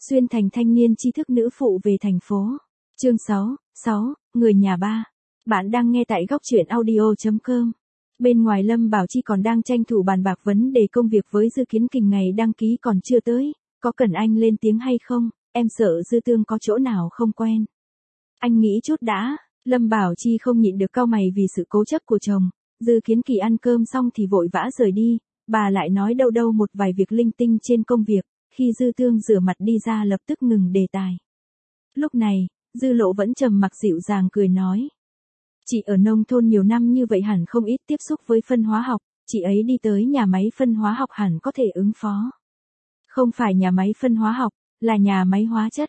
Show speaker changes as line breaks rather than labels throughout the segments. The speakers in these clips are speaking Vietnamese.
Xuyên thành thanh niên tri thức nữ phụ về thành phố. Chương 6, người nhà ba. Bạn đang nghe tại góc truyện audio.com. Bên ngoài Lâm Bảo Chi còn đang tranh thủ bàn bạc vấn đề công việc với Dư Kiến Kình, ngày đăng ký còn chưa tới, có cần anh lên tiếng hay không, em sợ Dư Tương có chỗ nào không quen. Anh nghĩ chút đã. Lâm Bảo Chi không nhịn được cau mày vì sự cố chấp của chồng. Dư Kiến Kỳ ăn cơm xong thì vội vã rời đi, bà lại nói đâu một vài việc linh tinh trên công việc. Khi Dư Tương rửa mặt đi ra lập tức ngừng đề tài. Lúc này, Dư Lộ vẫn trầm mặc dịu dàng cười nói. Chị ở nông thôn nhiều năm như vậy hẳn không ít tiếp xúc với phân hóa học, chị ấy đi tới nhà máy phân hóa học hẳn có thể ứng phó. Không phải nhà máy phân hóa học, là nhà máy hóa chất.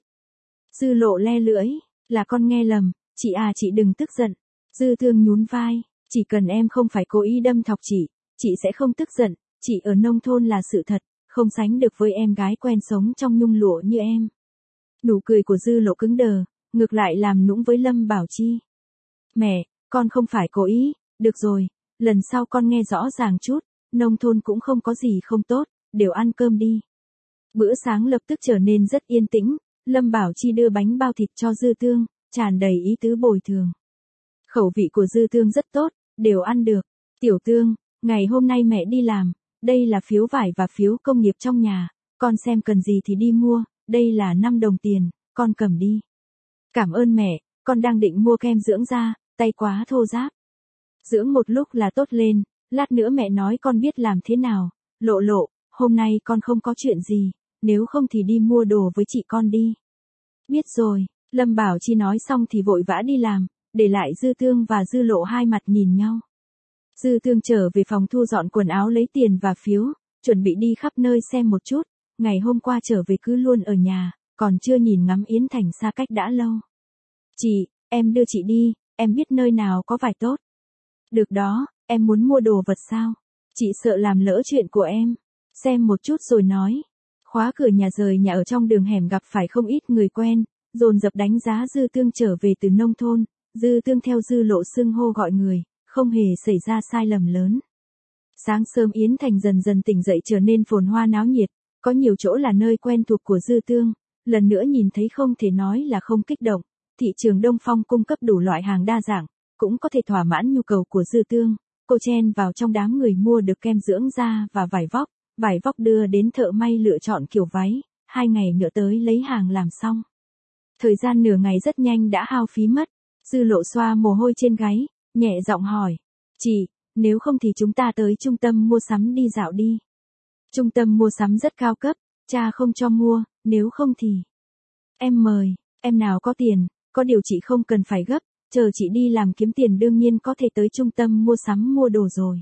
Dư Lộ le lưỡi, là con nghe lầm, chị đừng tức giận. Dư Tương nhún vai, chỉ cần em không phải cố ý đâm thọc chị sẽ không tức giận, chị ở nông thôn là sự thật. Không sánh được với em gái quen sống trong nhung lụa như em. Nụ cười của Dư Lộ cứng đờ, ngược lại làm nũng với Lâm Bảo Chi. Mẹ, con không phải cố ý, được rồi, lần sau con nghe rõ ràng chút, nông thôn cũng không có gì không tốt, đều ăn cơm đi. Bữa sáng lập tức trở nên rất yên tĩnh, Lâm Bảo Chi đưa bánh bao thịt cho Dư Tương, tràn đầy ý tứ bồi thường. Khẩu vị của Dư Tương rất tốt, đều ăn được. Tiểu Tương, ngày hôm nay mẹ đi làm. Đây là phiếu vải và phiếu công nghiệp trong nhà, con xem cần gì thì đi mua, đây là 5 đồng tiền, con cầm đi. Cảm ơn mẹ, con đang định mua kem dưỡng da, tay quá thô ráp. Dưỡng một lúc là tốt lên, lát nữa mẹ nói con biết làm thế nào. Lộ, hôm nay con không có chuyện gì, nếu không thì đi mua đồ với chị con đi. Biết rồi, Lâm Bảo Chi nói xong thì vội vã đi làm, để lại Dư Tương và Dư Lộ hai mặt nhìn nhau. Dư Tương trở về phòng thu dọn quần áo lấy tiền và phiếu, chuẩn bị đi khắp nơi xem một chút, ngày hôm qua trở về cứ luôn ở nhà, còn chưa nhìn ngắm Yến Thành xa cách đã lâu. Chị, em đưa chị đi, em biết nơi nào có vải tốt. Được đó, em muốn mua đồ vật sao? Chị sợ làm lỡ chuyện của em. Xem một chút rồi nói. Khóa cửa nhà rời nhà ở trong đường hẻm gặp phải không ít người quen, dồn dập đánh giá Dư Tương trở về từ nông thôn. Dư Tương theo Dư Lộ xưng hô gọi người. Không hề xảy ra sai lầm lớn. Sáng sớm Yến Thành dần dần tỉnh dậy trở nên phồn hoa náo nhiệt, có nhiều chỗ là nơi quen thuộc của Dư Tương, lần nữa nhìn thấy không thể nói là không kích động, thị trường Đông Phong cung cấp đủ loại hàng đa dạng, cũng có thể thỏa mãn nhu cầu của Dư Tương. Cô chen vào trong đám người mua được kem dưỡng da và vải vóc đưa đến thợ may lựa chọn kiểu váy, 2 ngày nữa tới lấy hàng làm xong. Thời gian nửa ngày rất nhanh đã hao phí mất, Dư Lộ xoa mồ hôi trên gáy. Nhẹ giọng hỏi, chị, nếu không thì chúng ta tới trung tâm mua sắm đi dạo đi. Trung tâm mua sắm rất cao cấp, cha không cho mua, nếu không thì. Em mời, em nào có tiền, có điều chị không cần phải gấp, chờ chị đi làm kiếm tiền đương nhiên có thể tới trung tâm mua sắm mua đồ rồi.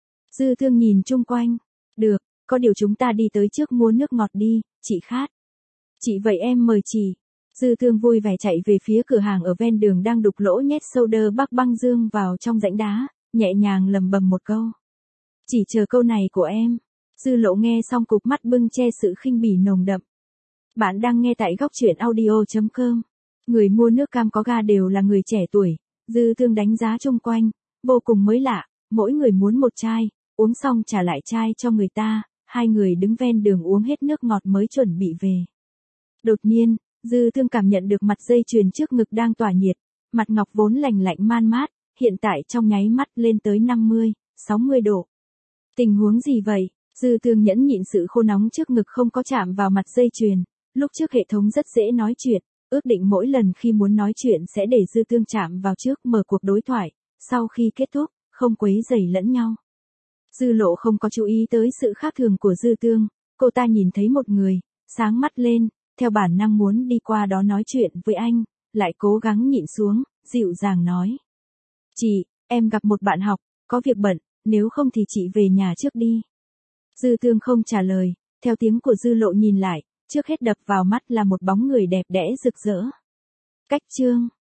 Dư Tương nhìn chung quanh, được, có điều chúng ta đi tới trước mua nước ngọt đi, chị khát. Chị vậy em mời chị. Dư Tương vui vẻ chạy về phía cửa hàng ở ven đường đang đục lỗ nhét soda Bắc Băng Dương vào trong rãnh đá, nhẹ nhàng lầm bầm một câu. Chỉ chờ câu này của em. Dư Lộ nghe xong cụp mắt bưng che sự khinh bỉ nồng đậm. Bạn đang nghe tại góc truyện audio.com. Người mua nước cam có ga đều là người trẻ tuổi. Dư Tương đánh giá chung quanh, vô cùng mới lạ, mỗi người muốn một chai, uống xong trả lại chai cho người ta, hai người đứng ven đường uống hết nước ngọt mới chuẩn bị về. Đột nhiên, Dư Tương cảm nhận được mặt dây chuyền trước ngực đang tỏa nhiệt, mặt ngọc vốn lành lạnh man mát, hiện tại trong nháy mắt lên tới 50, 60 độ. Tình huống gì vậy? Dư Tương nhẫn nhịn sự khô nóng trước ngực không có chạm vào mặt dây chuyền, lúc trước hệ thống rất dễ nói chuyện, ước định mỗi lần khi muốn nói chuyện sẽ để Dư Tương chạm vào trước mở cuộc đối thoại, sau khi kết thúc, không quấy rầy lẫn nhau. Dư Lộ không có chú ý tới sự khác thường của Dư Tương, cô ta nhìn thấy một người, sáng mắt lên. Theo bản năng muốn đi qua đó nói chuyện với anh, lại cố gắng nhịn xuống, dịu dàng nói. Chị, em gặp một bạn học, có việc bận, nếu không thì chị về nhà trước đi. Dư Tương không trả lời, theo tiếng của Dư Lộ nhìn lại, trước hết đập vào mắt là một bóng người đẹp đẽ rực rỡ. Cách chương.